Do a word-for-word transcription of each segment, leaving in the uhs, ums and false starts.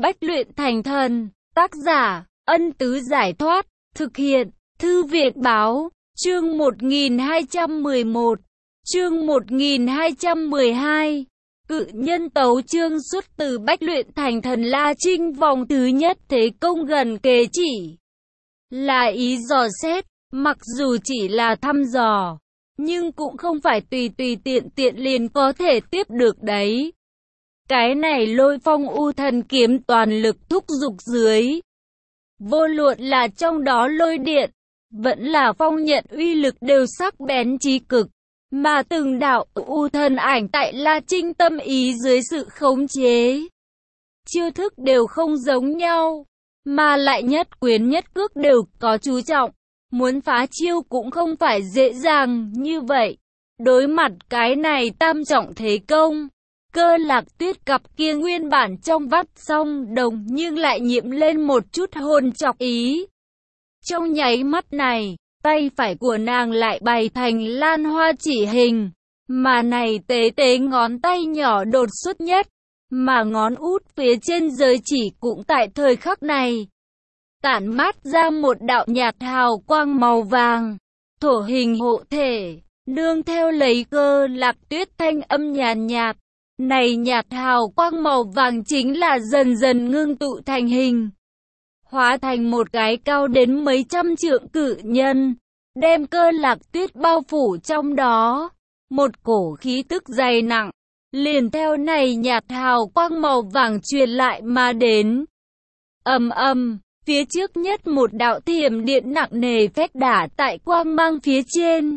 Bách luyện thành thần. Tác giả, Ân Tứ Giải Thoát. Thực hiện, Thư viện Báo. Chương một nghìn hai trăm mười một. Chương một nghìn hai trăm mười hai. Cự nhân tấu chương xuất từ Bách luyện thành thần. La Trinh vòng thứ nhất thế công gần kề chỉ là ý dò xét, mặc dù chỉ là thăm dò, nhưng cũng không phải tùy tùy tiện tiện liền có thể tiếp được đấy. Cái này Lôi Phong U Thần kiếm toàn lực thúc giục dưới, vô luận là trong đó lôi điện, vẫn là phong nhận uy lực đều sắc bén chí cực, mà từng đạo U Thần ảnh tại La Trinh tâm ý dưới sự khống chế, chiêu thức đều không giống nhau, mà lại nhất quyền nhất cước đều có chú trọng. Muốn phá chiêu cũng không phải dễ dàng như vậy. Đối mặt cái này tam trọng thế công, Cơ Lạc Tuyết cặp kia nguyên bản trong vắt song đồng nhưng lại nhiễm lên một chút hồn chọc ý. Trong nháy mắt này, tay phải của nàng lại bày thành lan hoa chỉ hình, mà này tế tế ngón tay nhỏ đột xuất nhất, mà ngón út phía trên giới chỉ cũng tại thời khắc này tản mát ra một đạo nhạt hào quang màu vàng, thổ hình hộ thể, nương theo lấy Cơ Lạc Tuyết thanh âm nhàn nhạt, này nhạt hào quang màu vàng chính là dần dần ngưng tụ thành hình, hóa thành một cái cao đến mấy trăm trượng cự nhân, đem Cơ Lạc Tuyết bao phủ trong đó. Một cổ khí tức dày nặng, liền theo này nhạt hào quang màu vàng truyền lại mà đến. Ầm ầm, phía trước nhất một đạo thiểm điện nặng nề phách đả tại quang mang phía trên.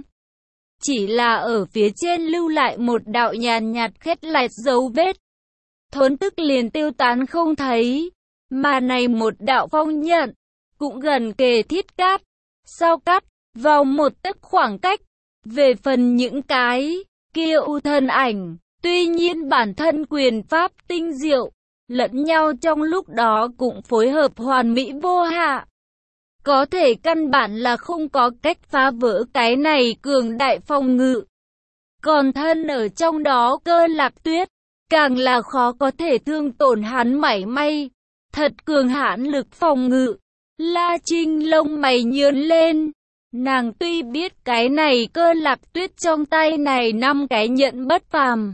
Chỉ là ở phía trên lưu lại một đạo nhàn nhạt khét lẹt dấu vết, thốn tức liền tiêu tán không thấy. Mà này một đạo phong nhận, cũng gần kề thiết cát, sau cắt, vào một tấc khoảng cách. Về phần những cái kia U Thần ảnh, tuy nhiên bản thân quyền pháp tinh diệu, lẫn nhau trong lúc đó cũng phối hợp hoàn mỹ vô hạ. Có thể căn bản là không có cách phá vỡ cái này cường đại phòng ngự. Còn thân ở trong đó Cơ Lạc Tuyết, càng là khó có thể thương tổn hắn mảy may. Thật cường hãn lực phòng ngự. La Trinh lông mày nhướng lên. Nàng tuy biết cái này Cơ Lạc Tuyết trong tay này năm cái nhẫn bất phàm,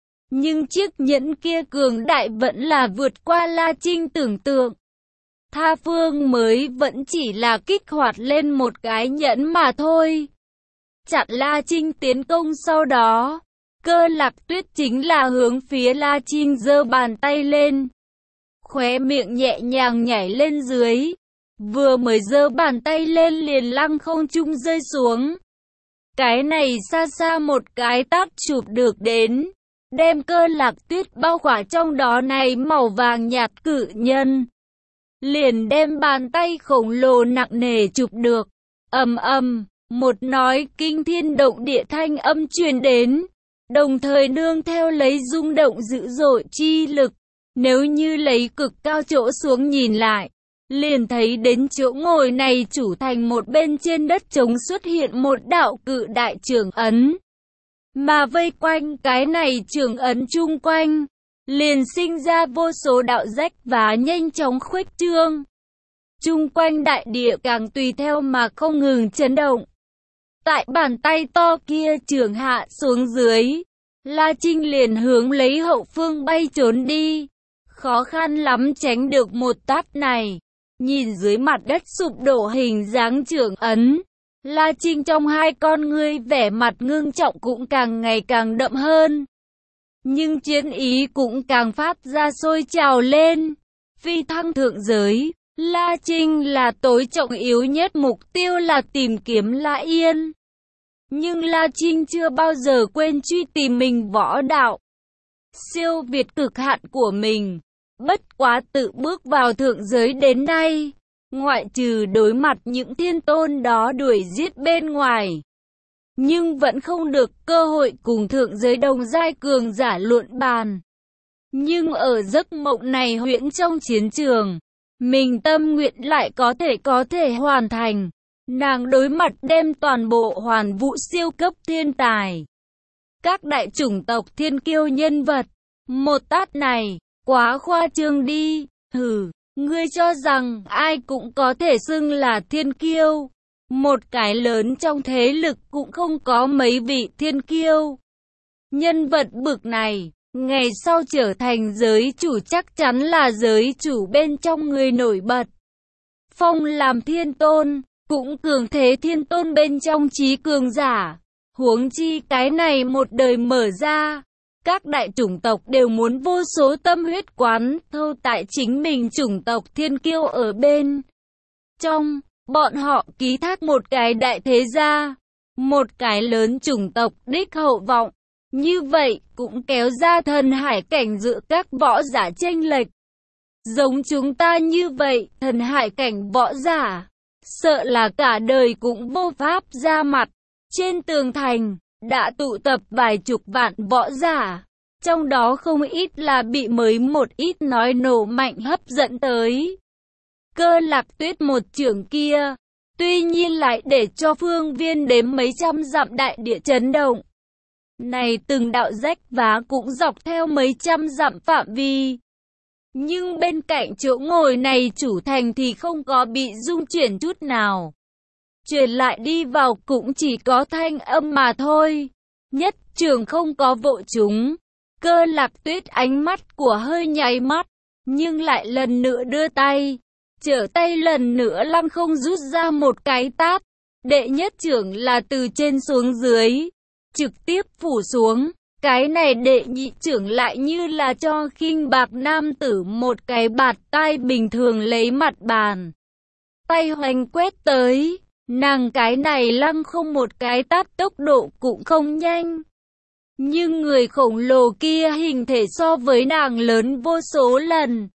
nhưng chiếc nhẫn kia cường đại vẫn là vượt qua La Trinh tưởng tượng. Tha phương mới vẫn chỉ là kích hoạt lên một cái nhẫn mà thôi. Chặn La Trinh tiến công sau đó, Cơ Lạc Tuyết chính là hướng phía La Trinh giơ bàn tay lên. Khóe miệng nhẹ nhàng nhảy lên dưới. Vừa mới giơ bàn tay lên liền lăng không trung rơi xuống. Cái này xa xa một cái tát chụp được đến, đem Cơ Lạc Tuyết bao khỏa trong đó này màu vàng nhạt cự nhân. Liền đem bàn tay khổng lồ nặng nề chụp được. Ầm ầm, một nói kinh thiên động địa thanh âm truyền đến, đồng thời nương theo lấy rung động dữ dội chi lực. Nếu như lấy cực cao chỗ xuống nhìn lại, liền thấy đến chỗ ngồi này chủ thành một bên trên đất trống xuất hiện một đạo cự đại trường ấn. Mà vây quanh cái này trường ấn chung quanh, liền sinh ra vô số đạo rách và nhanh chóng khuếch trương. Chung quanh đại địa càng tùy theo mà không ngừng chấn động. Tại bàn tay to kia trường hạ xuống dưới, La Trinh liền hướng lấy hậu phương bay trốn đi. Khó khăn lắm tránh được một tát này. Nhìn dưới mặt đất sụp đổ hình dáng trường ấn, La Trinh trong hai con ngươi vẻ mặt ngưng trọng cũng càng ngày càng đậm hơn. Nhưng chiến ý cũng càng phát ra sôi trào lên. Phi thăng thượng giới, La Trinh là tối trọng yếu nhất mục tiêu là tìm kiếm La Yên. Nhưng La Trinh chưa bao giờ quên truy tìm mình võ đạo siêu việt cực hạn của mình. Bất quá tự bước vào thượng giới đến nay, ngoại trừ đối mặt những thiên tôn đó đuổi giết bên ngoài, nhưng vẫn không được cơ hội cùng thượng giới đồng giai cường giả luận bàn. Nhưng ở giấc mộng này huyễn trong chiến trường, mình tâm nguyện lại có thể có thể hoàn thành. Nàng đối mặt đem toàn bộ hoàn vũ siêu cấp thiên tài, các đại chủng tộc thiên kiêu nhân vật, một tát này quá khoa trương đi. Hừ, ngươi cho rằng ai cũng có thể xưng là thiên kiêu. Một cái lớn trong thế lực cũng không có mấy vị thiên kiêu. Nhân vật bực này, ngày sau trở thành giới chủ chắc chắn là giới chủ bên trong người nổi bật. Phong làm thiên tôn, cũng cường thế thiên tôn bên trong trí cường giả. Huống chi cái này một đời mở ra, các đại chủng tộc đều muốn vô số tâm huyết quán thâu tại chính mình chủng tộc thiên kiêu ở bên trong. Bọn họ ký thác một cái đại thế gia, một cái lớn chủng tộc đích hậu vọng. Như vậy cũng kéo ra thần hải cảnh giữa các võ giả chênh lệch. Giống chúng ta như vậy, thần hải cảnh võ giả, sợ là cả đời cũng vô pháp ra mặt. Trên tường thành, đã tụ tập vài chục vạn võ giả. Trong đó không ít là bị mới một ít nói nổ mạnh hấp dẫn tới. Cơ Lạc Tuyết một chưởng kia, tuy nhiên lại để cho phương viên đếm mấy trăm dặm đại địa chấn động. Này từng đạo rách vá cũng dọc theo mấy trăm dặm phạm vi. Nhưng bên cạnh chỗ ngồi này chủ thành thì không có bị rung chuyển chút nào. Truyền lại đi vào cũng chỉ có thanh âm mà thôi. Nhất trường không có vội chúng. Cơ Lạc Tuyết ánh mắt của hơi nháy mắt, nhưng lại lần nữa đưa tay. Trở tay lần nữa lăng không rút ra một cái tát. Đệ nhất trưởng là từ trên xuống dưới, trực tiếp phủ xuống. Cái này đệ nhị trưởng lại như là cho khinh bạc nam tử một cái bạt tai bình thường lấy mặt bàn. Tay hoành quét tới, nàng cái này lăng không một cái tát tốc độ cũng không nhanh. Nhưng người khổng lồ kia hình thể so với nàng lớn vô số lần.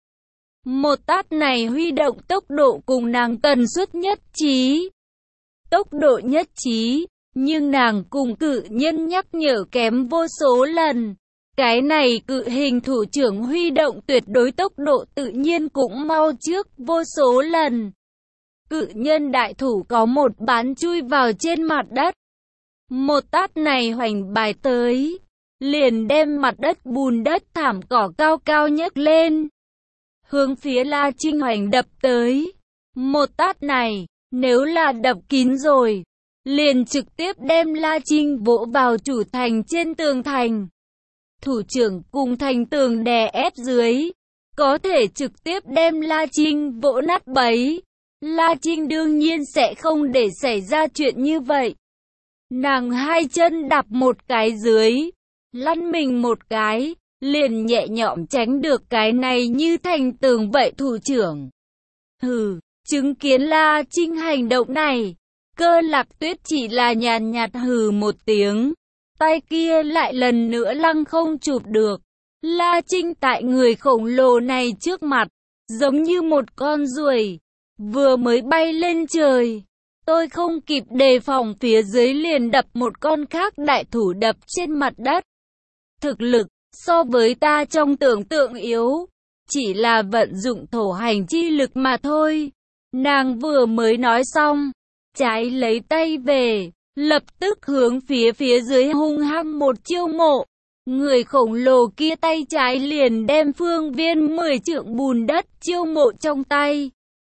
Một tát này huy động tốc độ cùng nàng tần suất nhất trí. Tốc độ nhất trí, nhưng nàng cùng cự nhân nhắc nhở kém vô số lần. Cái này cự hình thủ trưởng huy động tuyệt đối tốc độ tự nhiên cũng mau trước vô số lần. Cự nhân đại thủ có một bán chui vào trên mặt đất. Một tát này hoành bài tới, liền đem mặt đất bùn đất thảm cỏ cao cao nhấc lên. Hướng phía La Trinh hoành đập tới. Một tát này, nếu là đập kín rồi, liền trực tiếp đem La Trinh vỗ vào chủ thành trên tường thành. Thủ trưởng cùng thành tường đè ép dưới, có thể trực tiếp đem La Trinh vỗ nát bấy. La Trinh đương nhiên sẽ không để xảy ra chuyện như vậy. Nàng hai chân đạp một cái dưới, lăn mình một cái, liền nhẹ nhõm tránh được cái này như thành tường vậy thủ trưởng. Hừ, chứng kiến La Trinh hành động này, Cơ Lạc Tuyết chỉ là nhàn nhạt hừ một tiếng, tay kia lại lần nữa lăng không chụp được. La Trinh tại người khổng lồ này trước mặt, giống như một con ruồi, vừa mới bay lên trời. Tôi không kịp đề phòng phía dưới liền đập một con khác đại thủ đập trên mặt đất. Thực lực, so với ta trong tưởng tượng yếu, chỉ là vận dụng thổ hành chi lực mà thôi. Nàng vừa mới nói xong, trái lấy tay về, lập tức hướng phía phía dưới hung hăng một chiêu mộ. Người khổng lồ kia tay trái liền đem phương viên mười trượng bùn đất chiêu mộ trong tay.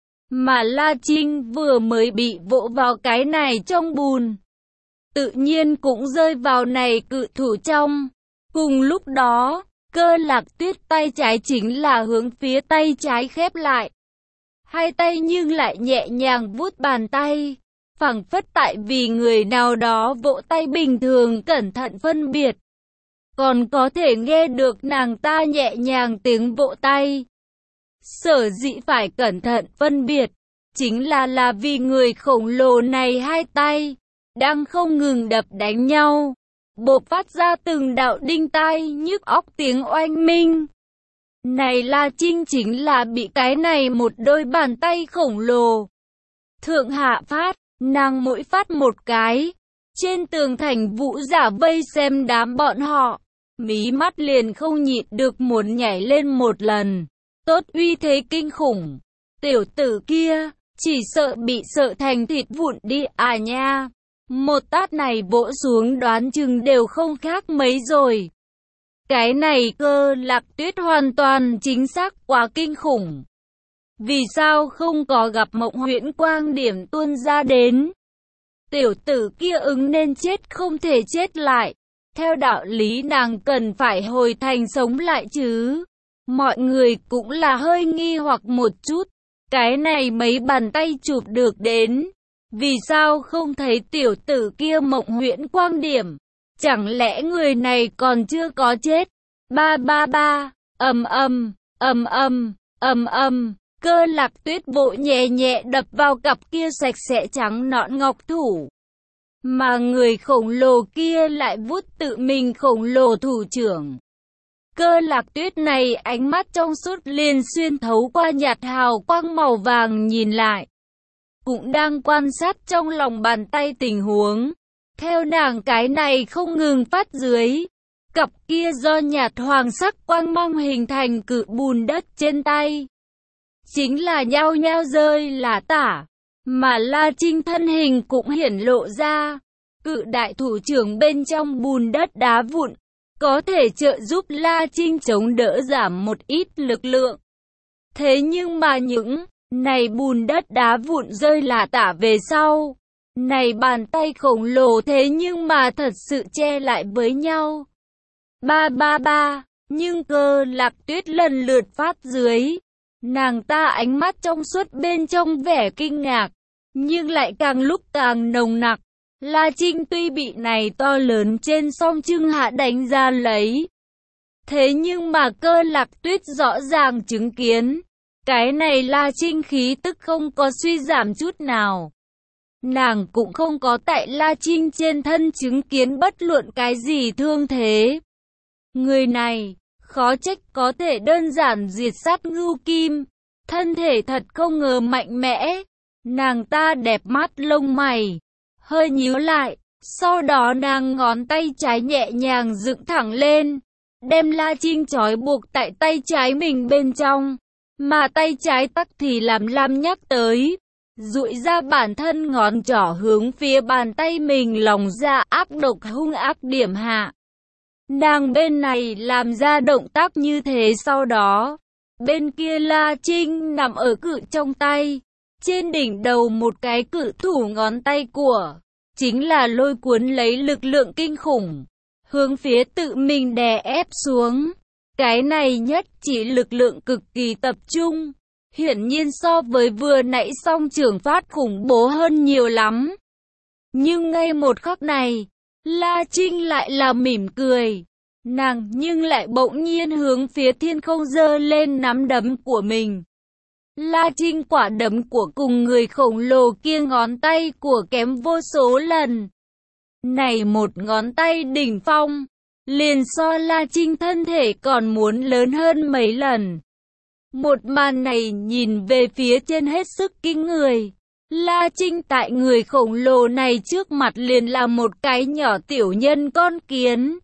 Mà La Trinh vừa mới bị vỗ vào cái này trong bùn, tự nhiên cũng rơi vào này cự thủ trong. Cùng lúc đó, Cơ Lạc Tuyết tay trái chính là hướng phía tay trái khép lại. Hai tay nhưng lại nhẹ nhàng vuốt bàn tay, phảng phất tại vì người nào đó vỗ tay bình thường cẩn thận phân biệt. Còn có thể nghe được nàng ta nhẹ nhàng tiếng vỗ tay. Sở dĩ phải cẩn thận phân biệt, chính là là vì người khổng lồ này hai tay đang không ngừng đập đánh nhau, bộc phát ra từng đạo đinh tai nhức óc tiếng oanh minh. Này La Trinh chính là bị cái này một đôi bàn tay khổng lồ thượng hạ phát, nàng mỗi phát một cái, trên tường thành vũ giả vây xem đám bọn họ, mí mắt liền không nhịn được muốn nhảy lên một lần. Tốt uy thế kinh khủng, tiểu tử kia, chỉ sợ bị sợ thành thịt vụn đi à nha. Một tát này vỗ xuống đoán chừng đều không khác mấy rồi. Cái này Cơ Lạc Tuyết hoàn toàn chính xác quá kinh khủng. Vì sao không có gặp Mộng Huyễn Quang Điểm tuôn ra đến? Tiểu tử kia ứng nên chết không thể chết lại. Theo đạo lý nàng cần phải hồi thành sống lại chứ. Mọi người cũng là hơi nghi hoặc một chút. Cái này mấy bàn tay chụp được đến. Vì sao không thấy tiểu tử kia Mộng Huyễn Quang Điểm? Chẳng lẽ người này còn chưa có chết? Ba ba ba, ầm ầm, ầm ầm, ầm ầm. Cơ Lạc Tuyết vội nhẹ nhẹ đập vào cặp kia sạch sẽ trắng nõn ngọc thủ. Mà người khổng lồ kia lại vuốt tự mình khổng lồ thủ trưởng. Cơ Lạc Tuyết này ánh mắt trong suốt liền xuyên thấu qua nhạt hào quang màu vàng nhìn lại. Cũng đang quan sát trong lòng bàn tay tình huống. Theo nàng cái này không ngừng phát dưới. Cặp kia do nhạt hoàng sắc quang mang hình thành cự bùn đất trên tay. Chính là nhao nhao rơi là tả. Mà La Trinh thân hình cũng hiển lộ ra. Cự đại thủ trưởng bên trong bùn đất đá vụn. Có thể trợ giúp La Trinh chống đỡ giảm một ít lực lượng. Thế nhưng mà những này bùn đất đá vụn rơi là tả về sau. Này bàn tay khổng lồ thế nhưng mà thật sự che lại với nhau. Ba ba ba, nhưng Cơ Lạc Tuyết lần lượt phát dưới. Nàng ta ánh mắt trong suốt bên trong vẻ kinh ngạc, nhưng lại càng lúc càng nồng nặc. La Trinh tuy bị này to lớn trên song trưng hạ đánh ra lấy. Thế nhưng mà Cơ Lạc Tuyết rõ ràng chứng kiến. Cái này La Trinh khí tức không có suy giảm chút nào. Nàng cũng không có tại La Trinh trên thân chứng kiến bất luận cái gì thương thế. Người này, khó trách có thể đơn giản diệt sát ngưu kim. Thân thể thật không ngờ mạnh mẽ. Nàng ta đẹp mắt lông mày hơi nhíu lại, sau đó nàng ngón tay trái nhẹ nhàng dựng thẳng lên, đem La Trinh trói buộc tại tay trái mình bên trong, mà tay trái tắc thì làm Lam nhắc tới, duỗi ra bản thân ngón trỏ hướng phía bàn tay mình lòng ra ác độc hung ác điểm hạ. Nàng bên này làm ra động tác như thế, sau đó, bên kia La Trinh nằm ở cự trong tay. Trên đỉnh đầu một cái cự thủ ngón tay của, chính là lôi cuốn lấy lực lượng kinh khủng, hướng phía tự mình đè ép xuống. Cái này nhất chỉ lực lượng cực kỳ tập trung, hiển nhiên so với vừa nãy song trường phát khủng bố hơn nhiều lắm. Nhưng ngay một khắc này, La Trinh lại là mỉm cười. Nàng nhưng lại bỗng nhiên hướng phía thiên không giơ lên nắm đấm của mình. La Trinh quả đấm của cùng người khổng lồ kia ngón tay của kém vô số lần. Này một ngón tay đỉnh phong, liền so La Trinh thân thể còn muốn lớn hơn mấy lần. Một màn này nhìn về phía trên hết sức kinh người. La Trinh tại người khổng lồ này trước mặt liền là một cái nhỏ tiểu nhân con kiến.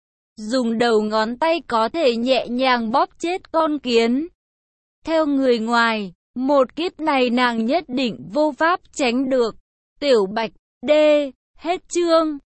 Dùng đầu ngón tay có thể nhẹ nhàng bóp chết con kiến. Theo người ngoài, một kiếp này nàng nhất định vô pháp tránh được. Tiểu Bạch, D. Hết chương.